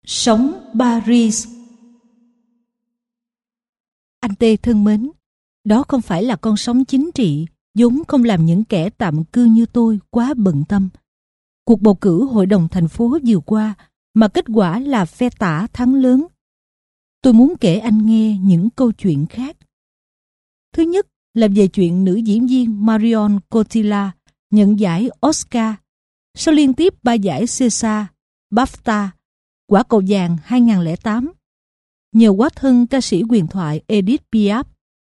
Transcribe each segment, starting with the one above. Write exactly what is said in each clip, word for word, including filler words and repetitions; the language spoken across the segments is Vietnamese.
Sống Paris. Anh Tê thân mến, đó không phải là con sóng chính trị, vốn không làm những kẻ tạm cư như tôi quá bận tâm. Cuộc bầu cử hội đồng thành phố vừa qua mà kết quả là phe tả thắng lớn. Tôi muốn kể anh nghe những câu chuyện khác. Thứ nhất là về chuyện nữ diễn viên Marion Cotillard nhận giải Oscar sau liên tiếp ba giải César, BAFTA, Quả cầu vàng hai không không tám, nhờ quá thân ca sĩ huyền thoại Edith Piaf.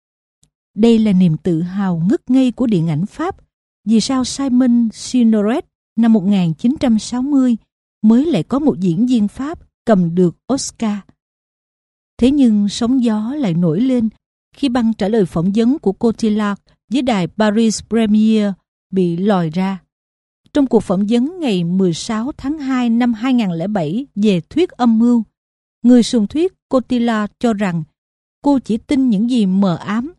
Đây là niềm tự hào ngất ngây của điện ảnh Pháp, vì sao Simon Signoret năm một nghìn chín trăm sáu mươi mới lại có một diễn viên Pháp cầm được Oscar. Thế nhưng sóng gió lại nổi lên khi băng trả lời phỏng vấn của Cotillard với đài Paris Premiere bị lòi ra. Trong cuộc phỏng vấn ngày mười sáu tháng hai năm hai không không bảy về thuyết âm mưu, người sùng thuyết Cotillard cho rằng cô chỉ tin những gì mờ ám.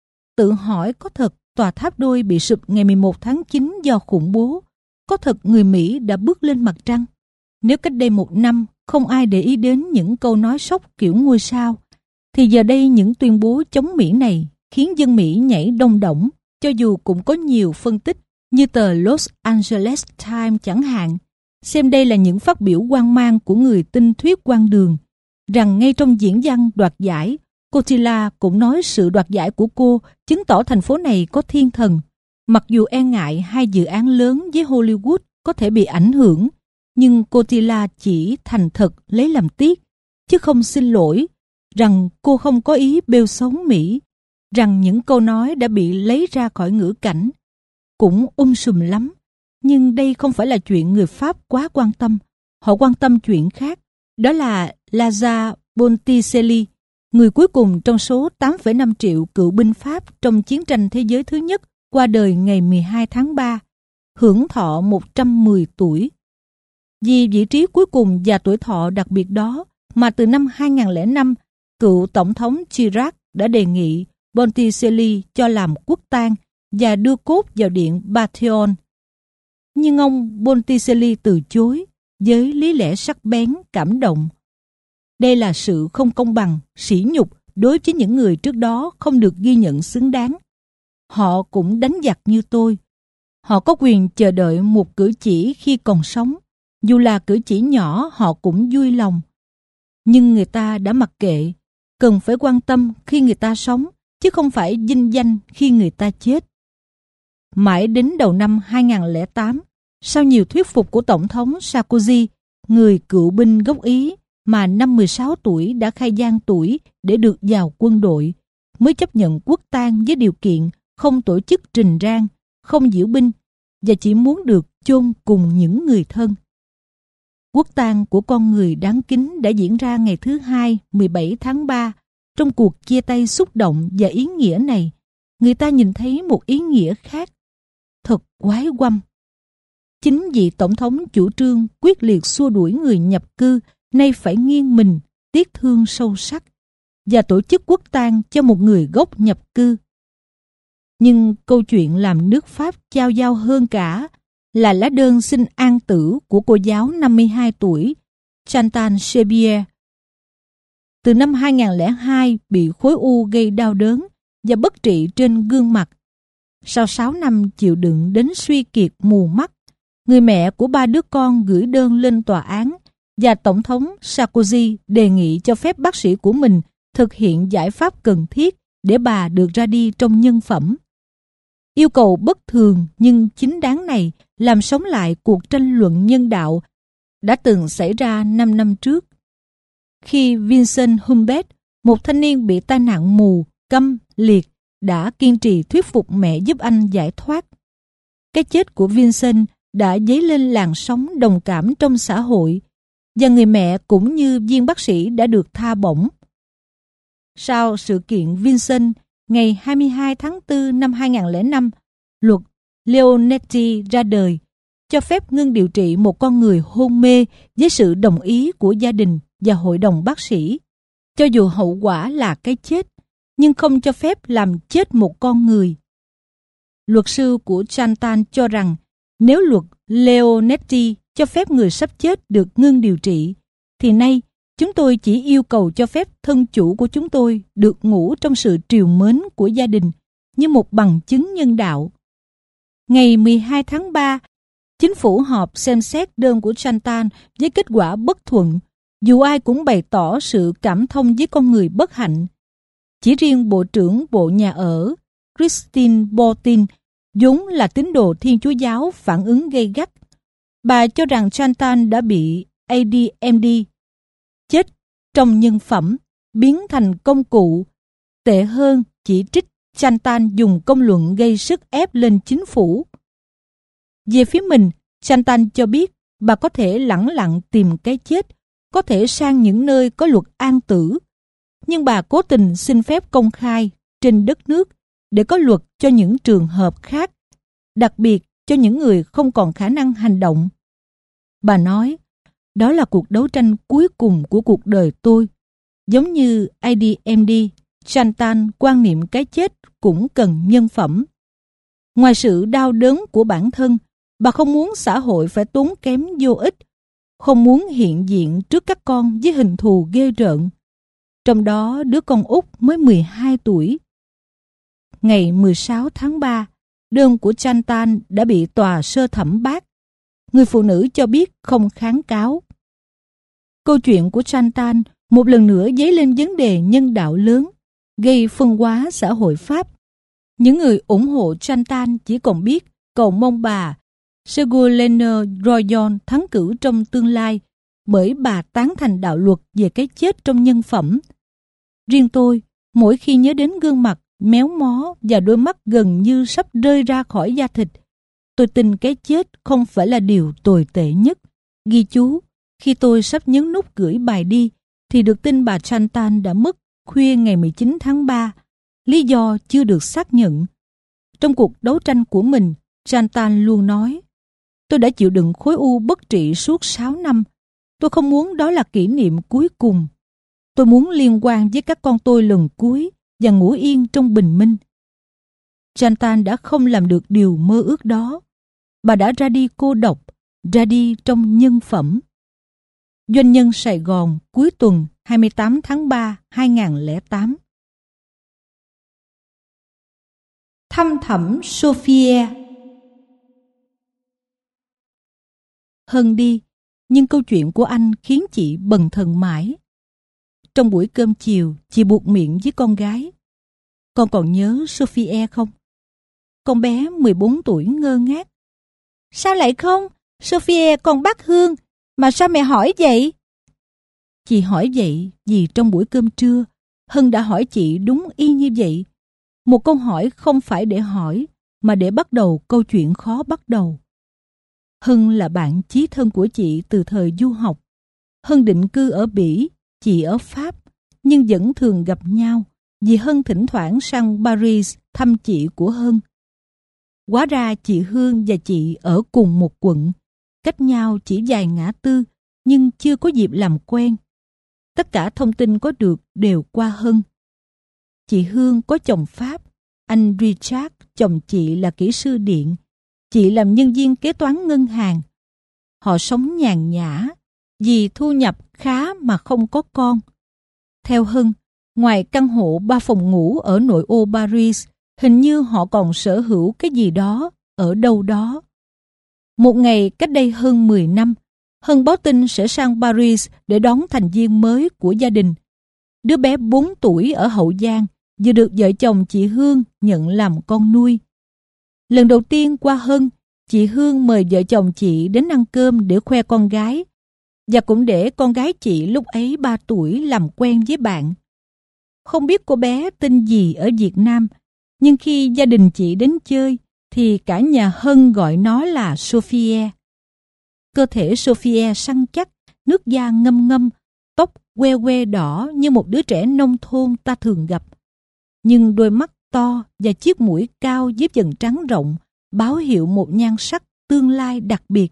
Tự hỏi có thật tòa tháp đôi bị sụp ngày mười một tháng chín do khủng bố? Có thật người Mỹ đã bước lên mặt trăng? Nếu cách đây một năm không ai để ý đến những câu nói sốc kiểu ngôi sao, thì giờ đây những tuyên bố chống Mỹ này khiến dân Mỹ nhảy đông đỏng, cho dù cũng có nhiều phân tích như tờ Los Angeles Times chẳng hạn, xem đây là những phát biểu hoang mang của người tin thuyết quan đường, rằng ngay trong diễn văn đoạt giải, Cotillard cũng nói sự đoạt giải của cô chứng tỏ thành phố này có thiên thần. Mặc dù e ngại hai dự án lớn với Hollywood có thể bị ảnh hưởng, nhưng Cotillard chỉ thành thật lấy làm tiếc, chứ không xin lỗi, rằng cô không có ý bêu xấu Mỹ, rằng những câu nói đã bị lấy ra khỏi ngữ cảnh. Cũng um sùm lắm, nhưng đây không phải là chuyện người Pháp quá quan tâm. Họ quan tâm chuyện khác, đó là Lazare Botticelli, người cuối cùng trong số tám phẩy năm triệu cựu binh Pháp trong chiến tranh thế giới thứ nhất, qua đời ngày mười hai tháng ba, hưởng thọ một trăm mười tuổi. Vì vị trí cuối cùng và tuổi thọ đặc biệt đó mà từ năm hai không không năm, cựu Tổng thống Chirac đã đề nghị Botticelli cho làm quốc tang và đưa cốt vào điện Pantheon. Nhưng ông Botticelli từ chối với lý lẽ sắc bén, cảm động. Đây là sự không công bằng, sỉ nhục đối với những người trước đó không được ghi nhận xứng đáng. Họ cũng đánh giặc như tôi. Họ có quyền chờ đợi một cử chỉ khi còn sống. Dù là cử chỉ nhỏ họ cũng vui lòng. Nhưng người ta đã mặc kệ, cần phải quan tâm khi người ta sống, chứ không phải vinh danh khi người ta chết. Mãi đến đầu năm hai không không tám, sau nhiều thuyết phục của Tổng thống Sarkozy, người cựu binh gốc Ý mà năm mười sáu tuổi đã khai gian tuổi để được vào quân đội, mới chấp nhận quốc tang với điều kiện không tổ chức trình rang, không diễu binh và chỉ muốn được chôn cùng những người thân. Quốc tang của con người đáng kính đã diễn ra ngày thứ hai, mười bảy tháng ba. Trong cuộc chia tay xúc động và ý nghĩa này, người ta nhìn thấy một ý nghĩa khác. Thật quái quăm. Chính vì Tổng thống chủ trương quyết liệt xua đuổi người nhập cư, nay phải nghiêng mình, tiếc thương sâu sắc, và tổ chức quốc tang cho một người gốc nhập cư. Nhưng câu chuyện làm nước Pháp chao dao hơn cả là lá đơn xin an tử của cô giáo năm mươi hai tuổi, Chantal Chebier. Từ năm hai không không hai bị khối u gây đau đớn và bất trị trên gương mặt. Sau sáu năm chịu đựng đến suy kiệt mù mắt, người mẹ của ba đứa con gửi đơn lên tòa án và Tổng thống Sarkozy đề nghị cho phép bác sĩ của mình thực hiện giải pháp cần thiết để bà được ra đi trong nhân phẩm. Yêu cầu bất thường nhưng chính đáng này làm sống lại cuộc tranh luận nhân đạo đã từng xảy ra năm năm trước, khi Vincent Humbert, một thanh niên bị tai nạn mù, câm, liệt, đã kiên trì thuyết phục mẹ giúp anh giải thoát. Cái chết của Vincent đã dấy lên làn sóng đồng cảm trong xã hội, và người mẹ cũng như viên bác sĩ đã được tha bổng. Sau sự kiện Vincent, ngày hai mươi hai tháng tư năm hai không không năm, luật Leonetti ra đời, cho phép ngưng điều trị một con người hôn mê với sự đồng ý của gia đình và hội đồng bác sĩ, cho dù hậu quả là cái chết, nhưng không cho phép làm chết một con người. Luật sư của Chantal cho rằng nếu luật Leonetti cho phép người sắp chết được ngưng điều trị, thì nay Chúng tôi chỉ yêu cầu cho phép thân chủ của chúng tôi được ngủ trong sự trìu mến của gia đình như một bằng chứng nhân đạo. Ngày mười hai tháng ba, chính phủ họp xem xét đơn của Chantal với kết quả bất thuận, dù ai cũng bày tỏ sự cảm thông với con người bất hạnh. Chỉ riêng Bộ trưởng Bộ Nhà ở Christine Botin, vốn là tín đồ Thiên Chúa Giáo, phản ứng gay gắt. Bà cho rằng Chantal đã bị a đê em đê, chết trong nhân phẩm, biến thành công cụ. Tệ hơn, chỉ trích Chantal dùng công luận gây sức ép lên chính phủ. Về phía mình, Chantal cho biết bà có thể lẳng lặng tìm cái chết, có thể sang những nơi có luật an tử. Nhưng bà cố tình xin phép công khai trên đất nước để có luật cho những trường hợp khác, đặc biệt cho những người không còn khả năng hành động. Bà nói, đó là cuộc đấu tranh cuối cùng của cuộc đời tôi. Giống như a đê em đê, Chantal quan niệm cái chết cũng cần nhân phẩm. Ngoài sự đau đớn của bản thân, bà không muốn xã hội phải tốn kém vô ích, không muốn hiện diện trước các con với hình thù ghê rợn. Trong đó đứa con út mới mười hai tuổi. Ngày mười sáu tháng ba, đơn của Chantal đã bị tòa sơ thẩm bác. Người phụ nữ cho biết không kháng cáo. Câu chuyện của Chantal một lần nữa dấy lên vấn đề nhân đạo lớn, gây phân hóa xã hội Pháp. Những người ủng hộ Chantal chỉ còn biết cầu mong bà Ségolène Royal thắng cử trong tương lai, bởi bà tán thành đạo luật về cái chết trong nhân phẩm. Riêng tôi, mỗi khi nhớ đến gương mặt méo mó và đôi mắt gần như sắp rơi ra khỏi da thịt, tôi tin cái chết không phải là điều tồi tệ nhất. Ghi chú, khi tôi sắp nhấn nút gửi bài đi, thì được tin bà Chantal đã mất khuya ngày mười chín tháng ba. Lý do chưa được xác nhận. Trong cuộc đấu tranh của mình, Chantal luôn nói, tôi đã chịu đựng khối u bất trị suốt sáu năm. Tôi không muốn đó là kỷ niệm cuối cùng. Tôi muốn liên quan với các con tôi lần cuối và ngủ yên trong bình minh. Chantal đã không làm được điều mơ ước đó. Bà đã ra đi cô độc, ra đi trong nhân phẩm. Doanh nhân Sài Gòn, cuối tuần hai mươi tám tháng ba năm hai nghìn không trăm lẻ tám. Thăm thẳm Sophia. Hân đi, nhưng câu chuyện của anh khiến chị bần thần mãi. Trong buổi cơm chiều, chị buột miệng với con gái. Con còn nhớ Sophia không? Con bé mười bốn tuổi ngơ ngác. Sao lại không? Sophia còn bác Hương. Mà sao mẹ hỏi vậy? Chị hỏi vậy vì trong buổi cơm trưa, Hân đã hỏi chị đúng y như vậy. Một câu hỏi không phải để hỏi, mà để bắt đầu câu chuyện khó bắt đầu. Hân là bạn chí thân của chị từ thời du học. Hân định cư ở Bỉ, chị ở Pháp, nhưng vẫn thường gặp nhau vì Hân thỉnh thoảng sang Paris thăm chị của Hân. Hóa ra chị Hương và chị ở cùng một quận, cách nhau chỉ vài ngã tư, nhưng chưa có dịp làm quen. Tất cả thông tin có được đều qua Hân. Chị Hương có chồng Pháp, anh Richard, chồng chị là kỹ sư điện. Chị làm nhân viên kế toán ngân hàng. Họ sống nhàn nhã, vì thu nhập khá mà không có con. Theo Hân, ngoài căn hộ ba phòng ngủ ở nội ô Paris, hình như họ còn sở hữu cái gì đó ở đâu đó. Một ngày cách đây hơn mười năm, Hân báo tin sẽ sang Paris để đón thành viên mới của gia đình. Đứa bé bốn tuổi ở Hậu Giang vừa được vợ chồng chị Hương nhận làm con nuôi. Lần đầu tiên qua Hân, chị Hương mời vợ chồng chị đến ăn cơm để khoe con gái, và cũng để con gái chị lúc ấy ba tuổi làm quen với bạn. Không biết cô bé tên gì ở Việt Nam, nhưng khi gia đình chị đến chơi, thì cả nhà Hân gọi nó là Sophia. Cơ thể Sophia săn chắc, nước da ngâm ngâm, tóc que que đỏ như một đứa trẻ nông thôn ta thường gặp. Nhưng đôi mắt to và chiếc mũi cao với vầng trán rộng báo hiệu một nhan sắc tương lai đặc biệt.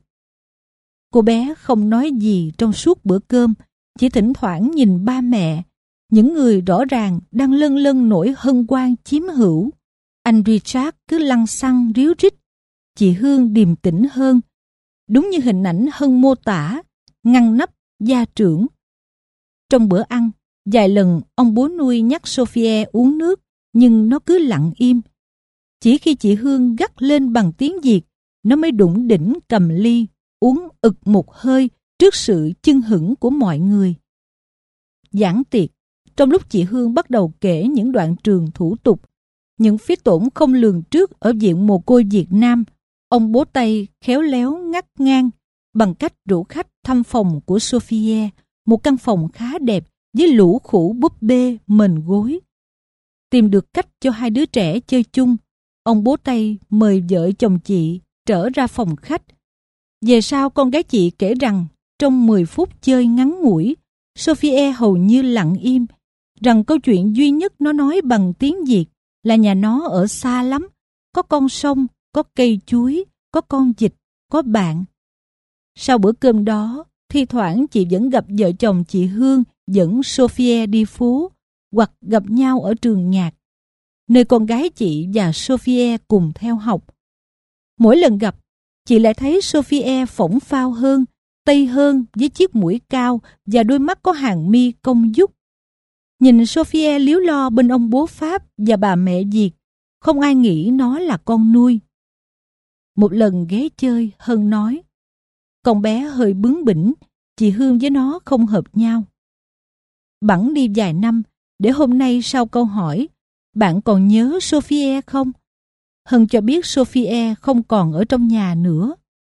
Cô bé không nói gì trong suốt bữa cơm, chỉ thỉnh thoảng nhìn ba mẹ, những người rõ ràng đang lân lân nỗi hân hoan chiếm hữu. Anh Richard cứ lăng xăng ríu rít, chị Hương điềm tĩnh hơn, đúng như hình ảnh Hân mô tả, ngăn nắp gia trưởng. Trong bữa ăn, vài lần ông bố nuôi nhắc Sophie uống nước, nhưng nó cứ lặng im. Chỉ khi chị Hương gắt lên bằng tiếng Việt, nó mới đủng đỉnh cầm ly, uống ực một hơi trước sự chưng hửng của mọi người. Giảng tiệc, trong lúc chị Hương bắt đầu kể những đoạn trường thủ tục, những phí tổn không lường trước ở viện mồ côi Việt Nam, ông bố Tây khéo léo ngắt ngang bằng cách rủ khách thăm phòng của Sophie, một căn phòng khá đẹp với lũ khủ búp bê mền gối. Tìm được cách cho hai đứa trẻ chơi chung, ông bố Tây mời vợ chồng chị trở ra phòng khách. Về sau con gái chị kể rằng trong mười phút chơi ngắn ngủi, Sophie hầu như lặng im, rằng câu chuyện duy nhất nó nói bằng tiếng Việt là nhà nó ở xa lắm, có con sông, có cây chuối, có con vịt, có bạn. Sau bữa cơm đó, thi thoảng chị vẫn gặp vợ chồng chị Hương dẫn Sophie đi phố, hoặc gặp nhau ở trường nhạc, nơi con gái chị và Sophie cùng theo học. Mỗi lần gặp, chị lại thấy Sophie phỏng phao hơn, tây hơn với chiếc mũi cao và đôi mắt có hàng mi cong vút. Nhìn Sophie líu lo bên ông bố Pháp và bà mẹ Việt, không ai nghĩ nó là con nuôi. Một lần ghé chơi, Hân nói, con bé hơi bướng bỉnh, chị Hương với nó không hợp nhau. Bẵng đi vài năm, để hôm nay sau câu hỏi, bạn còn nhớ Sophie không? Hân cho biết Sophie không còn ở trong nhà nữa.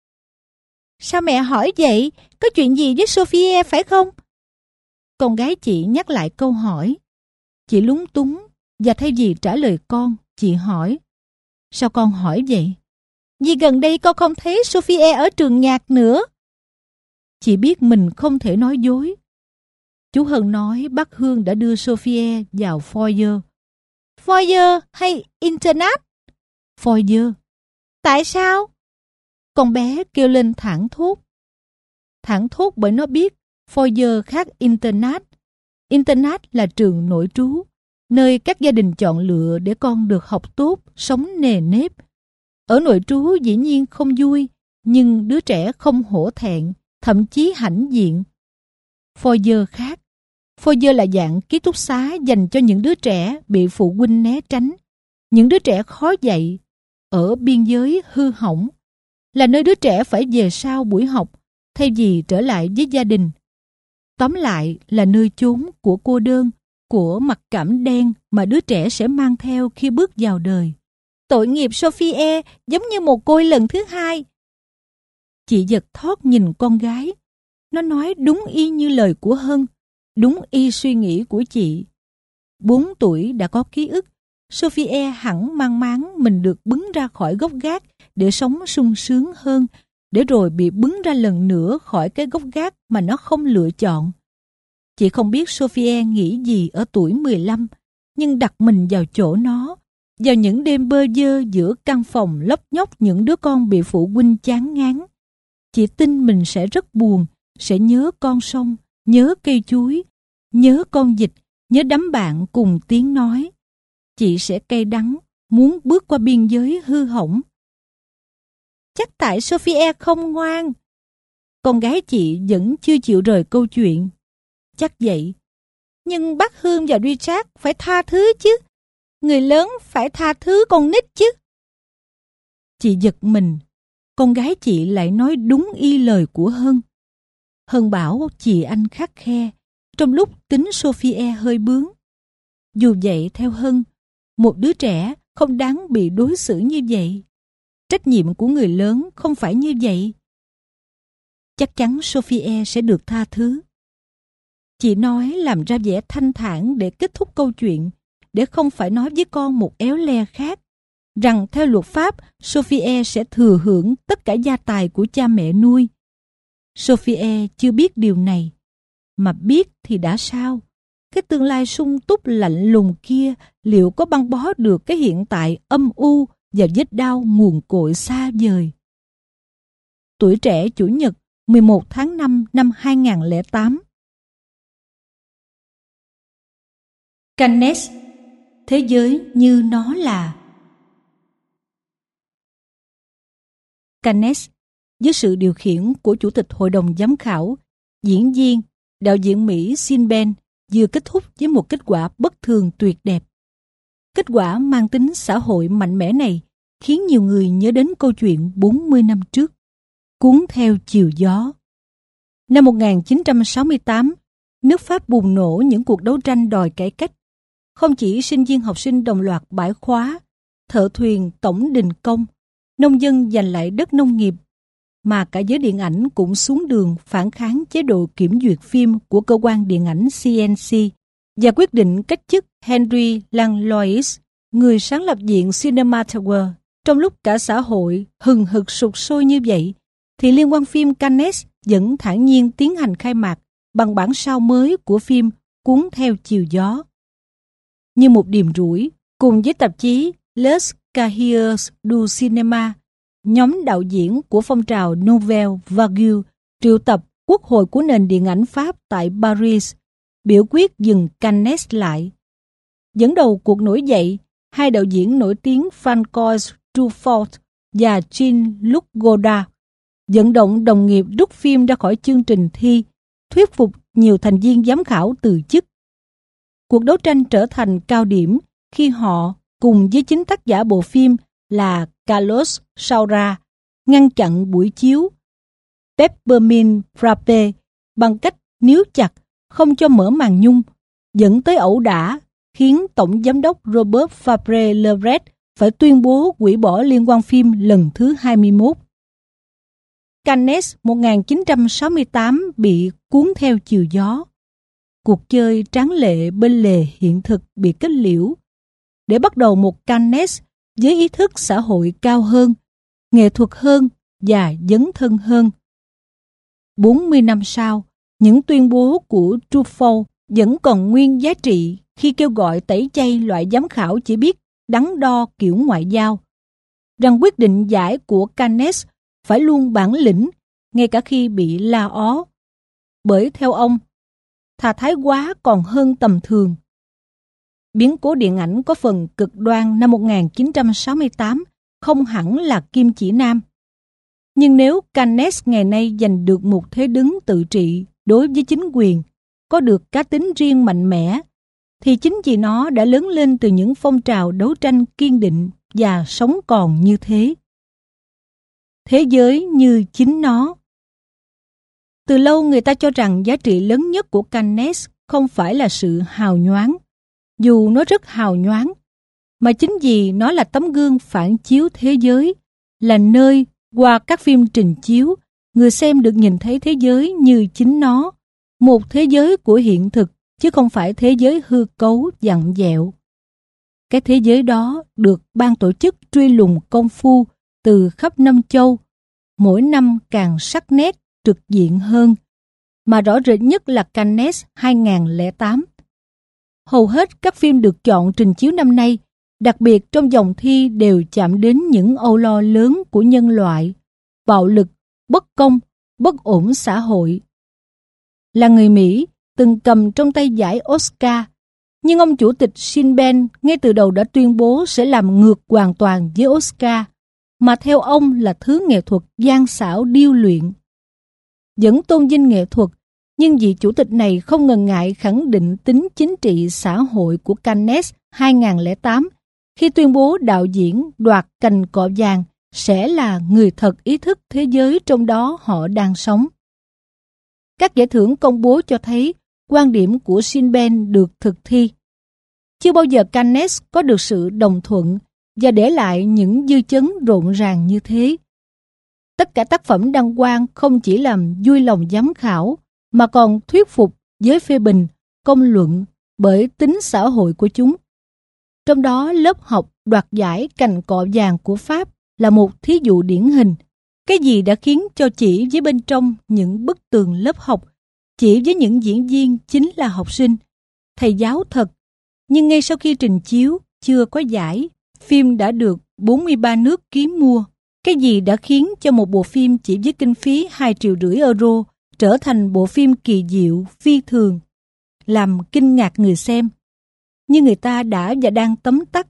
Sao mẹ hỏi vậy? Có chuyện gì với Sophie phải không? Con gái chị nhắc lại câu hỏi. Chị lúng túng và thay vì trả lời con, chị hỏi. Sao con hỏi vậy? Vì gần đây con không thấy Sophie ở trường nhạc nữa. Chị biết mình không thể nói dối. Chú Hân nói bác Hương đã đưa Sophie vào foyer. Foyer hay internat? Foyer. Tại sao? Con bé kêu lên thảng thốt. Thảng thốt bởi nó biết foyer khác internat. Internat là trường nội trú, nơi các gia đình chọn lựa để con được học tốt, sống nề nếp. Ở nội trú dĩ nhiên không vui, nhưng đứa trẻ không hổ thẹn, thậm chí hãnh diện. Foyer khác. Foyer là dạng ký túc xá dành cho những đứa trẻ bị phụ huynh né tránh, những đứa trẻ khó dạy, ở biên giới hư hỏng, là nơi đứa trẻ phải về sau buổi học thay vì trở lại với gia đình. Tóm lại là nơi chốn của cô đơn, của mặc cảm đen mà đứa trẻ sẽ mang theo khi bước vào đời. Tội nghiệp Sophie giống như một côi lần thứ hai. Chị giật thót nhìn con gái. Nó nói đúng y như lời của Hân, đúng y suy nghĩ của chị. Bốn tuổi đã có ký ức, Sophie hẳn mang máng mình được bứng ra khỏi gốc gác để sống sung sướng hơn, để rồi bị bứng ra lần nữa khỏi cái gốc gác mà nó không lựa chọn. Chị không biết Sophie nghĩ gì ở tuổi mười lăm, nhưng đặt mình vào chỗ nó, vào những đêm bơ vơ giữa căn phòng lóc nhóc những đứa con bị phụ huynh chán ngán. Chị tin mình sẽ rất buồn, sẽ nhớ con sông, nhớ cây chuối, nhớ con vịt, nhớ đám bạn cùng tiếng nói. Chị sẽ cay đắng, muốn bước qua biên giới hư hỏng. Chắc tại Sophie không ngoan. Con gái chị vẫn chưa chịu rời câu chuyện. Chắc vậy. Nhưng bác Hương và Richard phải tha thứ chứ. Người lớn phải tha thứ con nít chứ. Chị giật mình. Con gái chị lại nói đúng y lời của Hân. Hân bảo chị anh khắt khe, trong lúc tính Sophie hơi bướng. Dù vậy theo Hân, một đứa trẻ không đáng bị đối xử như vậy. Trách nhiệm của người lớn không phải như vậy. Chắc chắn Sophie sẽ được tha thứ. Chị nói làm ra vẻ thanh thản để kết thúc câu chuyện, để không phải nói với con một éo le khác, rằng theo luật pháp, Sophie sẽ thừa hưởng tất cả gia tài của cha mẹ nuôi. Sophie chưa biết điều này, mà biết thì đã sao? Cái tương lai sung túc lạnh lùng kia liệu có băng bó được cái hiện tại âm u và vết đau nguồn cội xa vời? Tuổi Trẻ Chủ nhật mười một tháng năm năm hai nghìn không trăm lẻ tám. Cannes, thế giới như nó là. Cannes, dưới sự điều khiển của Chủ tịch Hội đồng Giám khảo, diễn viên đạo diễn Mỹ Sean Penn vừa kết thúc với một kết quả bất thường tuyệt đẹp. Kết quả mang tính xã hội mạnh mẽ này khiến nhiều người nhớ đến câu chuyện bốn mươi năm trước, Cuốn theo chiều gió. Năm một nghìn chín trăm sáu mươi tám, nước Pháp bùng nổ những cuộc đấu tranh đòi cải cách. Không chỉ sinh viên học sinh đồng loạt bãi khóa, thợ thuyền tổng đình công, nông dân giành lại đất nông nghiệp, mà cả giới điện ảnh cũng xuống đường phản kháng chế độ kiểm duyệt phim của cơ quan điện ảnh C N C và quyết định cách chức Henry Langlois, người sáng lập viện Cinema Tower. Trong lúc cả xã hội hừng hực sục sôi như vậy, thì liên hoan phim Cannes vẫn thản nhiên tiến hành khai mạc bằng bản sao mới của phim Cuốn theo chiều gió. Như một điềm rủi, cùng với tạp chí Les Cahiers du Cinema, nhóm đạo diễn của phong trào Nouvelle Vague triệu tập Quốc hội của nền điện ảnh Pháp tại Paris, biểu quyết dừng Cannes lại. Dẫn đầu cuộc nổi dậy, hai đạo diễn nổi tiếng Francois Truffaut và Jean-Luc Godard vận động đồng nghiệp rút phim ra khỏi chương trình thi, thuyết phục nhiều thành viên giám khảo từ chức. Cuộc đấu tranh trở thành cao điểm khi họ, cùng với chính tác giả bộ phim là Carlos Saura, ngăn chặn buổi chiếu Peppermint Frappe bằng cách níu chặt, không cho mở màn nhung, dẫn tới ẩu đả, khiến Tổng Giám đốc Robert Fabre-Lebret phải tuyên bố hủy bỏ liên hoan phim lần thứ hai mươi mốt. Cannes một nghìn chín trăm sáu mươi tám bị cuốn theo chiều gió. Cuộc chơi tráng lệ bên lề hiện thực bị kết liễu, để bắt đầu một Cannes với ý thức xã hội cao hơn, nghệ thuật hơn và dấn thân hơn. bốn mươi năm sau, những tuyên bố của Truffaut vẫn còn nguyên giá trị khi kêu gọi tẩy chay loại giám khảo chỉ biết đắn đo kiểu ngoại giao, rằng quyết định giải của Cannes phải luôn bản lĩnh ngay cả khi bị la ó. Bởi theo ông, thà thái quá còn hơn tầm thường. Biến cố điện ảnh có phần cực đoan năm một nghìn chín trăm sáu mươi tám không hẳn là kim chỉ nam. Nhưng nếu Cannes ngày nay giành được một thế đứng tự trị đối với chính quyền, có được cá tính riêng mạnh mẽ, thì chính vì nó đã lớn lên từ những phong trào đấu tranh kiên định và sống còn như thế. Thế giới như chính nó. Từ lâu người ta cho rằng giá trị lớn nhất của Cannes không phải là sự hào nhoáng, dù nó rất hào nhoáng, mà chính vì nó là tấm gương phản chiếu thế giới, là nơi qua các phim trình chiếu, người xem được nhìn thấy thế giới như chính nó, một thế giới của hiện thực, chứ không phải thế giới hư cấu vặn vẹo. Cái thế giới đó được ban tổ chức truy lùng công phu từ khắp năm châu, mỗi năm càng sắc nét, trực diện hơn, mà rõ rệt nhất là Cannes hai không không tám. Hầu hết các phim được chọn trình chiếu năm nay, đặc biệt trong vòng thi, đều chạm đến những âu lo lớn của nhân loại, bạo lực, bất công, bất ổn xã hội. Là người Mỹ, từng cầm trong tay giải Oscar, nhưng ông chủ tịch Sean Penn ngay từ đầu đã tuyên bố sẽ làm ngược hoàn toàn với Oscar, mà theo ông là thứ nghệ thuật gian xảo điêu luyện. Vẫn tôn vinh nghệ thuật, nhưng vị chủ tịch này không ngần ngại khẳng định tính chính trị xã hội của Cannes hai không không tám khi tuyên bố đạo diễn đoạt cành cọ vàng sẽ là người thật ý thức thế giới trong đó họ đang sống. Các giải thưởng công bố cho thấy quan điểm của Sean Penn được thực thi. Chưa bao giờ Cannes có được sự đồng thuận và để lại những dư chấn rộn ràng như thế. Tất cả tác phẩm đăng quang không chỉ làm vui lòng giám khảo, mà còn thuyết phục giới phê bình, công luận bởi tính xã hội của chúng. Trong đó, lớp học đoạt giải cành cọ vàng của Pháp là một thí dụ điển hình. Cái gì đã khiến cho chỉ với bên trong những bức tường lớp học, chỉ với những diễn viên chính là học sinh, thầy giáo thật, nhưng ngay sau khi trình chiếu chưa có giải, phim đã được bốn mươi ba nước ký mua. Cái gì đã khiến cho một bộ phim chỉ với kinh phí hai triệu rưỡi euro trở thành bộ phim kỳ diệu, phi thường, làm kinh ngạc người xem, như người ta đã và đang tấm tắc.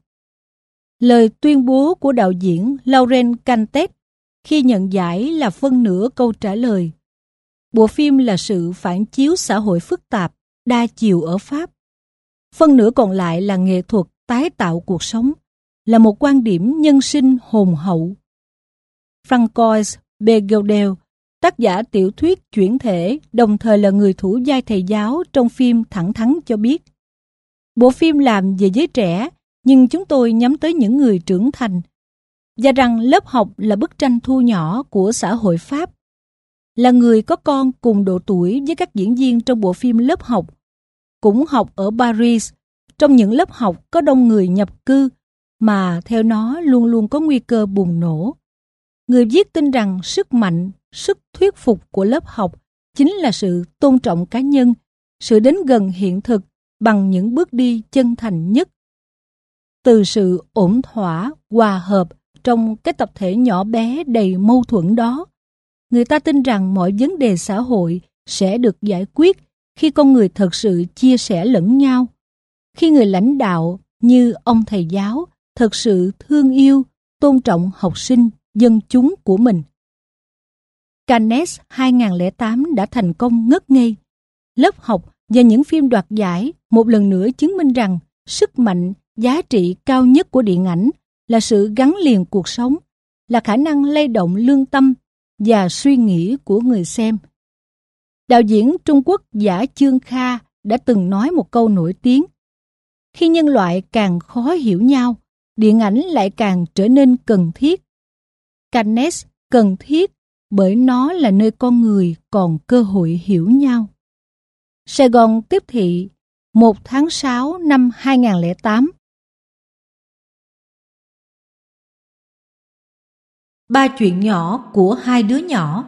Lời tuyên bố của đạo diễn Laurent Cantet khi nhận giải là phân nửa câu trả lời. Bộ phim là sự phản chiếu xã hội phức tạp, đa chiều ở Pháp. Phân nửa còn lại là nghệ thuật tái tạo cuộc sống, là một quan điểm nhân sinh hồn hậu. Francois Begaudeau, tác giả tiểu thuyết chuyển thể, đồng thời là người thủ vai thầy giáo trong phim Thẳng Thắn cho biết, bộ phim làm về giới trẻ, nhưng chúng tôi nhắm tới những người trưởng thành, và rằng lớp học là bức tranh thu nhỏ của xã hội Pháp. Là người có con cùng độ tuổi với các diễn viên trong bộ phim Lớp học, cũng học ở Paris, trong những lớp học có đông người nhập cư, mà theo nó luôn luôn có nguy cơ bùng nổ. Người viết tin rằng sức mạnh, sức thuyết phục của lớp học chính là sự tôn trọng cá nhân, sự đến gần hiện thực bằng những bước đi chân thành nhất. Từ sự ổn thỏa, hòa hợp trong cái tập thể nhỏ bé đầy mâu thuẫn đó, người ta tin rằng mọi vấn đề xã hội sẽ được giải quyết khi con người thật sự chia sẻ lẫn nhau, khi người lãnh đạo như ông thầy giáo thật sự thương yêu, tôn trọng học sinh, dân chúng của mình. Cannes hai không không tám đã thành công ngất ngây. Lớp học và những phim đoạt giải một lần nữa chứng minh rằng sức mạnh, giá trị cao nhất của điện ảnh là sự gắn liền cuộc sống, là khả năng lay động lương tâm và suy nghĩ của người xem. Đạo diễn Trung Quốc Giả Chương Kha đã từng nói một câu nổi tiếng: khi nhân loại càng khó hiểu nhau, điện ảnh lại càng trở nên cần thiết. Cannes cần thiết bởi nó là nơi con người còn cơ hội hiểu nhau. Sài Gòn tiếp thị, một tháng sáu năm hai không không tám. Ba chuyện nhỏ của hai đứa nhỏ.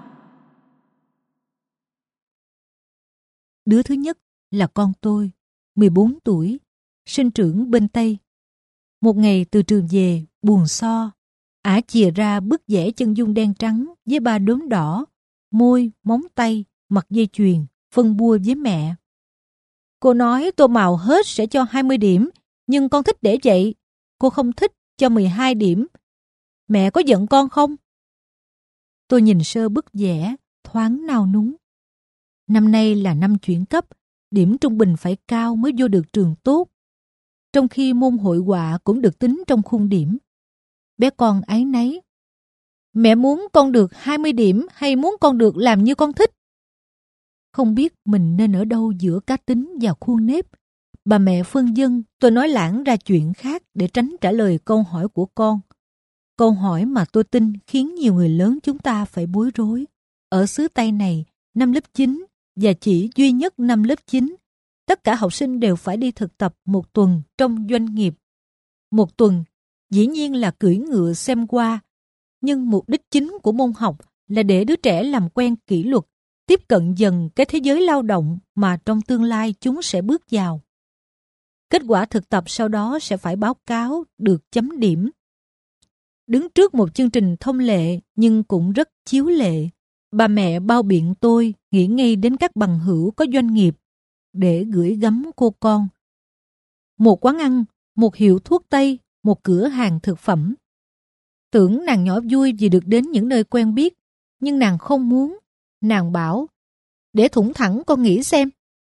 Đứa thứ nhất là con tôi, mười bốn tuổi, sinh trưởng bên Tây. Một ngày từ trường về, buồn so, ả chìa ra bức vẽ chân dung đen trắng với ba đốm đỏ, môi, móng tay, mặt dây chuyền, phân bua với mẹ. Cô nói tô màu hết sẽ cho hai mươi điểm, nhưng con thích để vậy. Cô không thích cho mười hai điểm. Mẹ có giận con không? Tôi nhìn sơ bức vẽ, thoáng nao núng. Năm nay là năm chuyển cấp, điểm trung bình phải cao mới vô được trường tốt. Trong khi môn hội họa cũng được tính trong khung điểm. Bé con áy náy: mẹ muốn con được hai mươi điểm hay muốn con được làm như con thích? Không biết mình nên ở đâu giữa cá tính và khuôn nếp. Bà mẹ phân vân, tôi nói lãng ra chuyện khác để tránh trả lời câu hỏi của con. Câu hỏi mà tôi tin khiến nhiều người lớn chúng ta phải bối rối. Ở xứ Tây này, năm lớp chín và chỉ duy nhất năm lớp chín, tất cả học sinh đều phải đi thực tập một tuần trong doanh nghiệp. Một tuần, dĩ nhiên là cưỡi ngựa xem qua, nhưng mục đích chính của môn học là để đứa trẻ làm quen kỷ luật, tiếp cận dần cái thế giới lao động mà trong tương lai chúng sẽ bước vào. Kết quả thực tập sau đó sẽ phải báo cáo, được chấm điểm. Đứng trước một chương trình thông lệ nhưng cũng rất chiếu lệ, bà mẹ bao biện tôi nghĩ ngay đến các bằng hữu có doanh nghiệp để gửi gắm cô con. Một quán ăn, một hiệu thuốc Tây, một cửa hàng thực phẩm. Tưởng nàng nhỏ vui vì được đến những nơi quen biết, nhưng nàng không muốn. Nàng bảo, để thủng thẳng con nghĩ xem.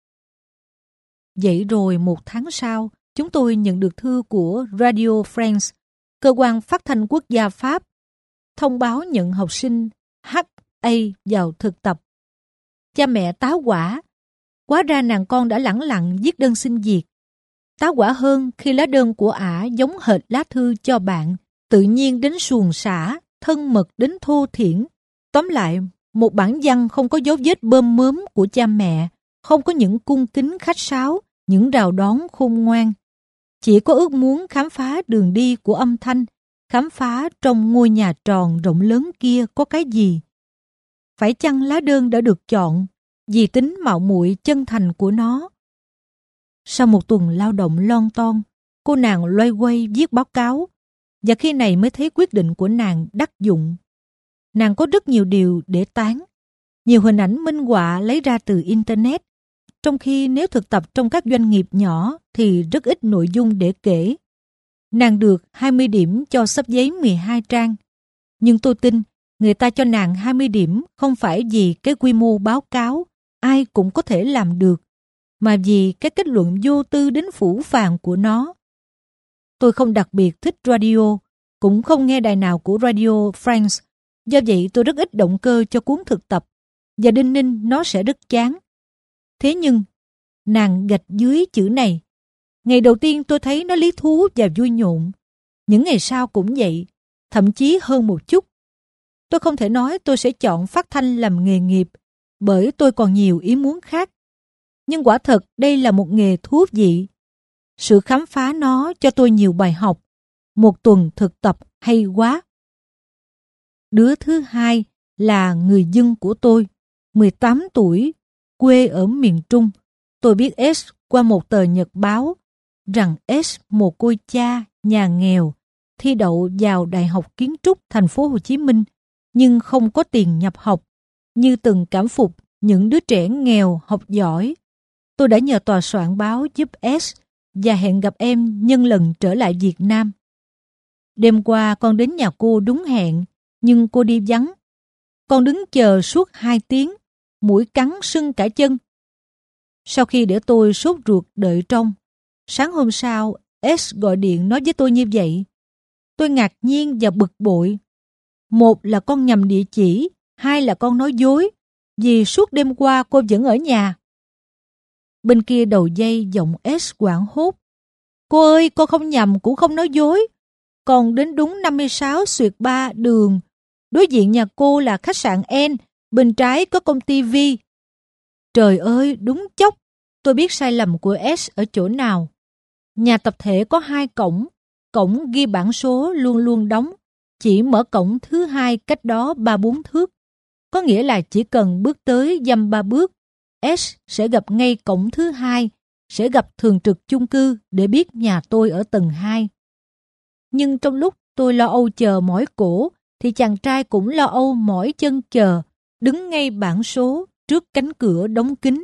Vậy rồi một tháng sau, chúng tôi nhận được thư của Radio France, cơ quan phát thanh quốc gia Pháp, thông báo nhận học sinh hát a vào thực tập. Cha mẹ táo hỏa. Hóa ra nàng con đã lẳng lặng viết đơn xin việc. Táo hỏa hơn khi lá đơn của ả giống hệt lá thư cho bạn, tự nhiên đến suồng sã, thân mật đến thô thiển. Tóm lại, một bản văn không có dấu vết bơm mớm của cha mẹ, không có những cung kính khách sáo, những rào đón khôn ngoan. Chỉ có ước muốn khám phá đường đi của âm thanh, khám phá trong ngôi nhà tròn rộng lớn kia có cái gì. Phải chăng lá đơn đã được chọn vì tính mạo muội chân thành của nó? Sau một tuần lao động lon ton, cô nàng loay hoay viết báo cáo, và khi này mới thấy quyết định của nàng đắc dụng. Nàng có rất nhiều điều để tán, nhiều hình ảnh minh họa lấy ra từ Internet, trong khi nếu thực tập trong các doanh nghiệp nhỏ thì rất ít nội dung để kể. Nàng được hai mươi điểm cho sắp giấy mười hai trang, nhưng tôi tin Người ta cho nàng hai mươi điểm không phải vì cái quy mô báo cáo ai cũng có thể làm được, mà vì cái kết luận vô tư đến phũ phàng của nó. Tôi không đặc biệt thích radio, cũng không nghe đài nào của Radio France, do vậy tôi rất ít động cơ cho cuốn thực tập, và đinh ninh nó sẽ rất chán. Thế nhưng, nàng gạch dưới chữ này. Ngày đầu tiên tôi thấy nó lý thú và vui nhộn. Những ngày sau cũng vậy, thậm chí hơn một chút. Tôi không thể nói tôi sẽ chọn phát thanh làm nghề nghiệp, bởi tôi còn nhiều ý muốn khác. Nhưng quả thật đây là một nghề thú vị. Sự khám phá nó cho tôi nhiều bài học. Một tuần thực tập hay quá. Đứa thứ hai là người dân của tôi, mười tám tuổi, quê ở miền Trung. Tôi biết S qua một tờ nhật báo rằng S mồ côi cha, nhà nghèo, thi đậu vào Đại học Kiến trúc thành phố Hồ Chí Minh, nhưng không có tiền nhập học, như từng cảm phục những đứa trẻ nghèo học giỏi. Tôi đã nhờ tòa soạn báo giúp S và hẹn gặp em nhân lần trở lại Việt Nam. Đêm qua con đến nhà cô đúng hẹn, nhưng cô đi vắng. Con đứng chờ suốt hai tiếng, mũi cắn sưng cả chân. Sau khi để tôi sốt ruột đợi trong, sáng hôm sau S gọi điện nói với tôi như vậy. Tôi ngạc nhiên và bực bội. Một là con nhầm địa chỉ, hai là con nói dối, vì suốt đêm qua cô vẫn ở nhà. Bên kia đầu dây giọng S hoảng hốt. Cô ơi, cô không nhầm cũng không nói dối. Còn đến đúng năm mươi sáu xuyệt ba đường. Đối diện nhà cô là khách sạn N, bên trái có công ty V. Trời ơi, đúng chốc. Tôi biết sai lầm của S ở chỗ nào. Nhà tập thể có hai cổng. Cổng ghi bản số luôn luôn đóng. Chỉ mở cổng thứ hai cách đó ba bốn thước. Có nghĩa là chỉ cần bước tới dăm ba bước, S sẽ gặp ngay cổng thứ hai, sẽ gặp thường trực chung cư để biết nhà tôi ở tầng hai. Nhưng trong lúc tôi lo âu chờ mỏi cổ, thì chàng trai cũng lo âu mỏi chân chờ, đứng ngay bảng số trước cánh cửa đóng kín.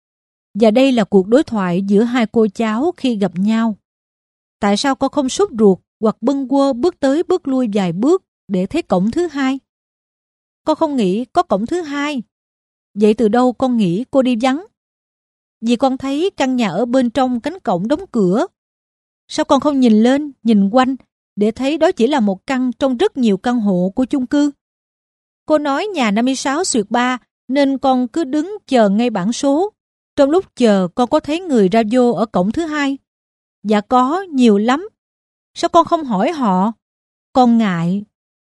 Và đây là cuộc đối thoại giữa hai cô cháu khi gặp nhau. Tại sao con không sốt ruột hoặc bâng quơ bước tới bước lui vài bước để thấy cổng thứ hai? Con không nghĩ có cổng thứ hai. Vậy từ đâu con nghĩ cô đi vắng? Vì con thấy căn nhà ở bên trong cánh cổng đóng cửa. Sao con không nhìn lên, nhìn quanh để thấy đó chỉ là một căn trong rất nhiều căn hộ của chung cư? Cô nói nhà năm mươi sáu xuyệt ba nên con cứ đứng chờ ngay bảng số. Trong lúc chờ con có thấy người ra vô ở cổng thứ hai? Dạ có, nhiều lắm. Sao con không hỏi họ? Con ngại.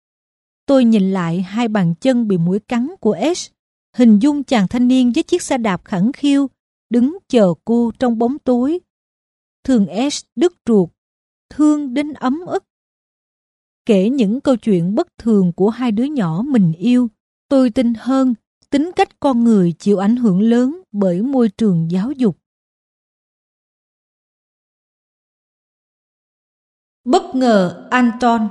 Tôi nhìn lại hai bàn chân bị muỗi cắn của S, hình dung chàng thanh niên với chiếc xe đạp khẳng khiu, đứng chờ cô trong bóng tối. Thương S đứt ruột, thương đến ấm ức. Kể những câu chuyện bất thường của hai đứa nhỏ mình yêu, tôi tin hơn tính cách con người chịu ảnh hưởng lớn bởi môi trường giáo dục. Bất ngờ Anton.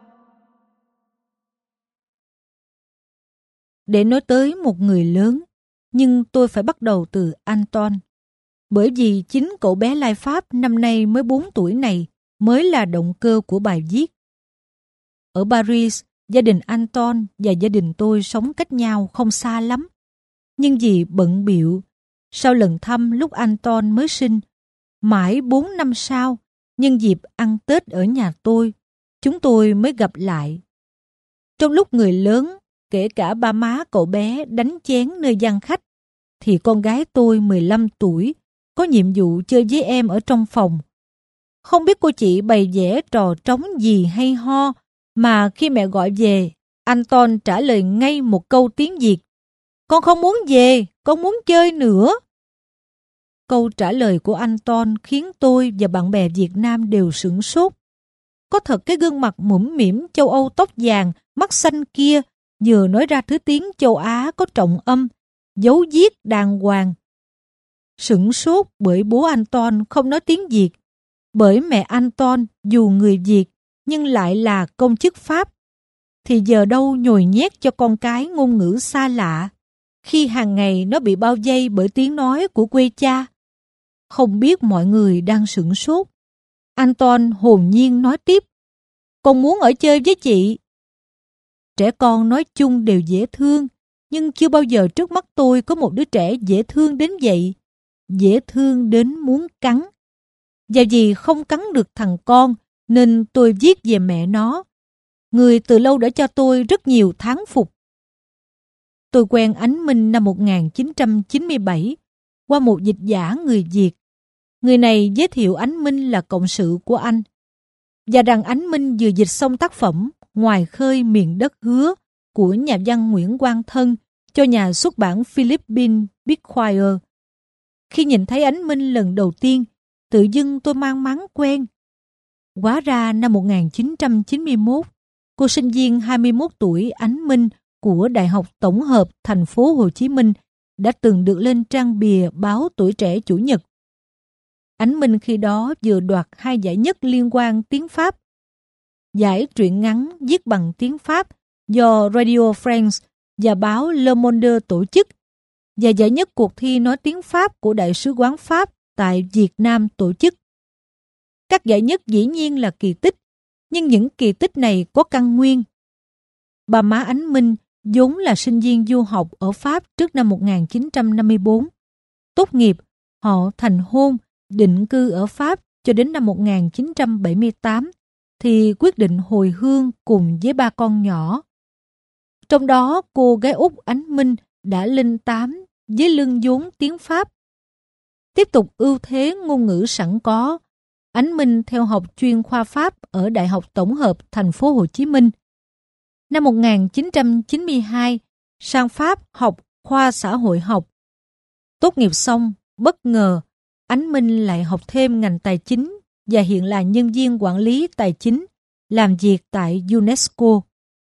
Để nói tới một người lớn, nhưng tôi phải bắt đầu từ Anton. Bởi vì chính cậu bé Lai Pháp năm nay mới bốn tuổi này mới là động cơ của bài viết. Ở Paris, gia đình Anton và gia đình tôi sống cách nhau không xa lắm. Nhưng vì bận bịu, sau lần thăm lúc Anton mới sinh, mãi bốn năm sau, nhân dịp ăn Tết ở nhà tôi, chúng tôi mới gặp lại. Trong lúc người lớn, kể cả ba má cậu bé đánh chén nơi gian khách, thì con gái tôi mười lăm tuổi, có nhiệm vụ chơi với em ở trong phòng. Không biết cô chị bày vẽ trò trống gì hay ho, mà khi mẹ gọi về, Anton trả lời ngay một câu tiếng Việt. Con không muốn về, con muốn chơi nữa. Câu trả lời của Anton khiến tôi và bạn bè Việt Nam đều sửng sốt. Có thật cái gương mặt mũm mĩm châu Âu tóc vàng, mắt xanh kia vừa nói ra thứ tiếng châu Á có trọng âm, dấu viết đàng hoàng. Sửng sốt bởi bố Anton không nói tiếng Việt, bởi mẹ Anton dù người Việt nhưng lại là công chức Pháp, thì giờ đâu nhồi nhét cho con cái ngôn ngữ xa lạ, khi hàng ngày nó bị bao vây bởi tiếng nói của quê cha. Không biết mọi người đang sửng sốt. Anton hồn nhiên nói tiếp, con muốn ở chơi với chị. Trẻ con nói chung đều dễ thương, nhưng chưa bao giờ trước mắt tôi có một đứa trẻ dễ thương đến vậy. Dễ thương đến muốn cắn. Và vì không cắn được thằng con, nên tôi viết về mẹ nó. Người từ lâu đã cho tôi rất nhiều thán phục. Tôi quen Ánh Minh năm một nghìn chín trăm chín mươi bảy qua một dịch giả người Việt. Người này giới thiệu Ánh Minh là cộng sự của anh, và rằng Ánh Minh vừa dịch xong tác phẩm Ngoài khơi miền đất hứa của nhà văn Nguyễn Quang Thân cho nhà xuất bản Philippines Bigfire. Khi nhìn thấy Ánh Minh lần đầu tiên, tự dưng tôi mang máng quen. Hóa ra năm một nghìn chín trăm chín mươi mốt, cô sinh viên hai mươi mốt tuổi Ánh Minh của Đại học Tổng hợp Thành phố Hồ Chí Minh đã từng được lên trang bìa báo Tuổi Trẻ Chủ nhật. Ánh Minh khi đó vừa đoạt hai giải nhất liên quan tiếng Pháp. Giải truyện ngắn viết bằng tiếng Pháp do Radio France và báo Le Monde tổ chức, và giải nhất cuộc thi nói tiếng Pháp của Đại sứ quán Pháp tại Việt Nam tổ chức. Các giải nhất dĩ nhiên là kỳ tích, nhưng những kỳ tích này có căn nguyên. Bà má Ánh Minh vốn là sinh viên du học ở Pháp trước năm một nghìn chín trăm năm mươi tư. Tốt nghiệp, họ thành hôn, định cư ở Pháp cho đến năm một nghìn chín trăm bảy mươi tám, thì quyết định hồi hương cùng với ba con nhỏ. Trong đó, cô gái út Ánh Minh đã lên tám với lưng vốn tiếng Pháp. Tiếp tục ưu thế ngôn ngữ sẵn có, Ánh Minh theo học chuyên khoa Pháp ở Đại học Tổng hợp Thành phố Hồ Chí Minh. Năm một nghìn chín trăm chín mươi hai, sang Pháp học khoa xã hội học. Tốt nghiệp xong, bất ngờ, Ánh Minh lại học thêm ngành tài chính và hiện là nhân viên quản lý tài chính, làm việc tại UNESCO.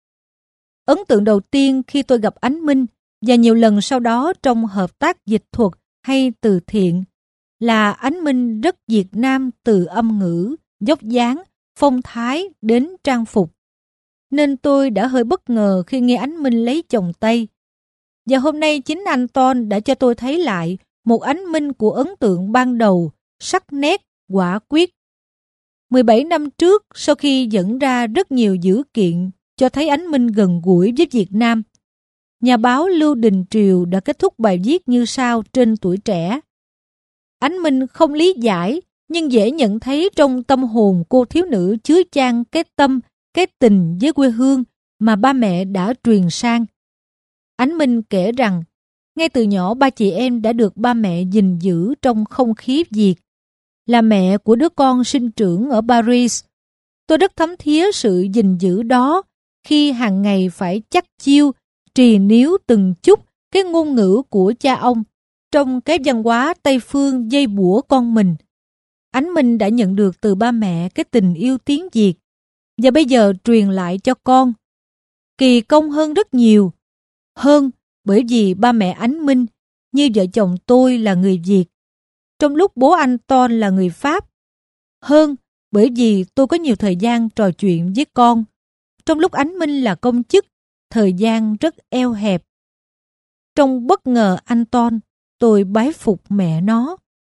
Ấn tượng đầu tiên khi tôi gặp Ánh Minh và nhiều lần sau đó trong hợp tác dịch thuật hay từ thiện là Ánh Minh rất Việt Nam từ âm ngữ, dốc dáng, phong thái đến trang phục. Nên tôi đã hơi bất ngờ khi nghe Ánh Minh lấy chồng Tây. Và hôm nay chính anh Ton đã cho tôi thấy lại một Ánh Minh của ấn tượng ban đầu, sắc nét, quả quyết. mười bảy năm trước, sau khi dẫn ra rất nhiều dữ kiện cho thấy Ánh Minh gần gũi với Việt Nam, nhà báo Lưu Đình Triều đã kết thúc bài viết như sau trên Tuổi Trẻ. Ánh Minh không lý giải, nhưng dễ nhận thấy trong tâm hồn cô thiếu nữ chứa chan cái tâm, cái tình với quê hương mà ba mẹ đã truyền sang. Ánh Minh kể rằng, ngay từ nhỏ ba chị em đã được ba mẹ gìn giữ trong không khí Việt. Là mẹ của đứa con sinh trưởng ở Paris, tôi rất thấm thía sự gìn giữ đó khi hàng ngày phải chắc chiêu, trì níu từng chút cái ngôn ngữ của cha ông trong cái văn hóa Tây phương dây bủa con mình. Ánh Minh đã nhận được từ ba mẹ cái tình yêu tiếng Việt và bây giờ truyền lại cho con. Kỳ công hơn rất nhiều. Hơn bởi vì ba mẹ Ánh Minh như vợ chồng tôi là người Việt, trong lúc bố anh Ton là người Pháp. Hơn bởi vì tôi có nhiều thời gian trò chuyện với con, trong lúc Ánh Minh là công chức, thời gian rất eo hẹp. Trong bất ngờ anh Ton, tôi bái phục mẹ nó.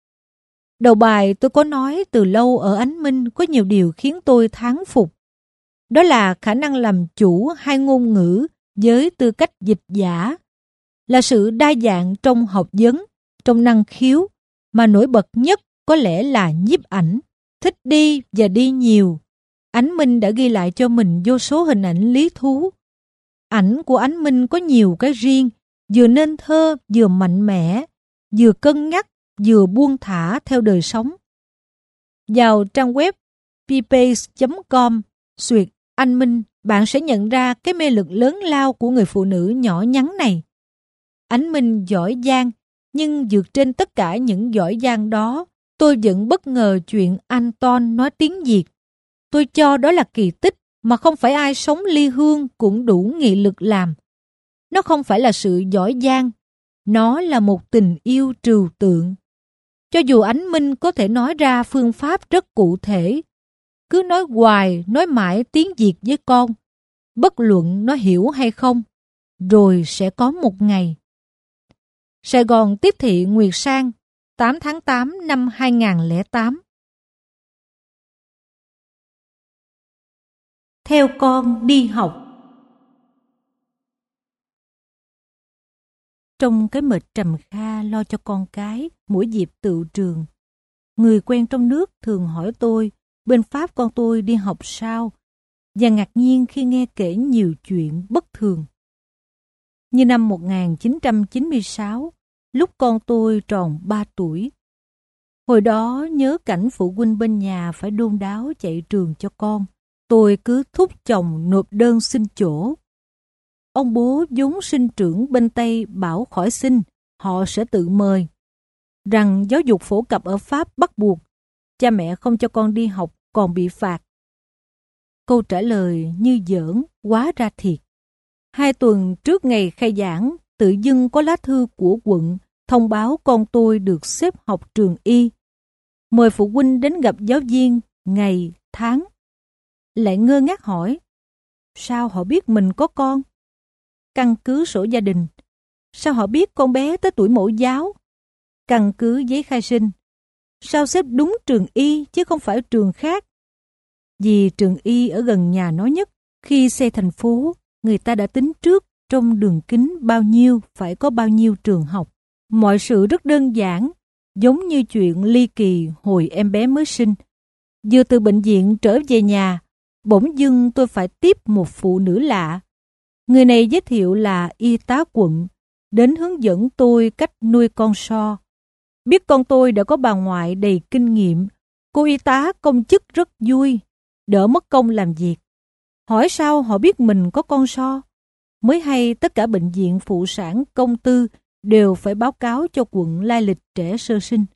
Đầu bài tôi có nói từ lâu ở Ánh Minh có nhiều điều khiến tôi thán phục. Đó là khả năng làm chủ hai ngôn ngữ với tư cách dịch giả, là sự đa dạng trong học vấn, trong năng khiếu, mà nổi bật nhất có lẽ là nhiếp ảnh, thích đi và đi nhiều. Ánh Minh đã ghi lại cho mình vô số hình ảnh lý thú. Ảnh của Ánh Minh có nhiều cái riêng, vừa nên thơ, vừa mạnh mẽ, vừa cân nhắc, vừa buông thả theo đời sống. Vào trang web ppace chấm com, xuyệt Ánh Minh, bạn sẽ nhận ra cái mê lực lớn lao của người phụ nữ nhỏ nhắn này. Ánh Minh giỏi giang, nhưng vượt trên tất cả những giỏi giang đó, tôi vẫn bất ngờ chuyện anh Ton nói tiếng Việt. Tôi cho đó là kỳ tích mà không phải ai sống ly hương cũng đủ nghị lực làm. Nó không phải là sự giỏi giang, nó là một tình yêu trừu tượng. Cho dù Ánh Minh có thể nói ra phương pháp rất cụ thể, cứ nói hoài, nói mãi tiếng Việt với con, bất luận nó hiểu hay không, rồi sẽ có một ngày. Sài Gòn tiếp thị Nguyệt Sang, tám tháng tám năm hai nghìn không trăm lẻ tám. Theo con đi học. Trong cái mệt trầm kha lo cho con cái mỗi dịp tựu trường. Người quen trong nước thường hỏi tôi bên Pháp con tôi đi học sao, và ngạc nhiên khi nghe kể nhiều chuyện bất thường. Như năm một nghìn chín trăm chín mươi sáu, lúc con tôi tròn ba tuổi. Hồi đó nhớ cảnh phụ huynh bên nhà phải đôn đáo chạy trường cho con. Tôi cứ thúc chồng nộp đơn xin chỗ. Ông bố vốn sinh trưởng bên Tây bảo khỏi xin, họ sẽ tự mời. Rằng giáo dục phổ cập ở Pháp bắt buộc, cha mẹ không cho con đi học còn bị phạt. Câu trả lời như giỡn, quá ra thiệt. Hai tuần trước ngày khai giảng, tự dưng có lá thư của quận thông báo con tôi được xếp học trường y. Mời phụ huynh đến gặp giáo viên ngày, tháng. Lại ngơ ngác hỏi, sao họ biết mình có con? Căn cứ sổ gia đình. Sao họ biết con bé tới tuổi mẫu giáo? Căn cứ giấy khai sinh. Sao xếp đúng trường y chứ không phải trường khác? Vì trường y ở gần nhà nó nhất. Khi xây thành phố, người ta đã tính trước trong đường kính bao nhiêu phải có bao nhiêu trường học. Mọi sự rất đơn giản, giống như chuyện ly kỳ hồi em bé mới sinh. Vừa từ bệnh viện trở về nhà, bỗng dưng tôi phải tiếp một phụ nữ lạ. Người này giới thiệu là y tá quận, đến hướng dẫn tôi cách nuôi con so. Biết con tôi đã có bà ngoại đầy kinh nghiệm, cô y tá công chức rất vui, đỡ mất công làm việc. Hỏi sao họ biết mình có con so? Mới hay tất cả bệnh viện phụ sản công tư đều phải báo cáo cho quận lai lịch trẻ sơ sinh.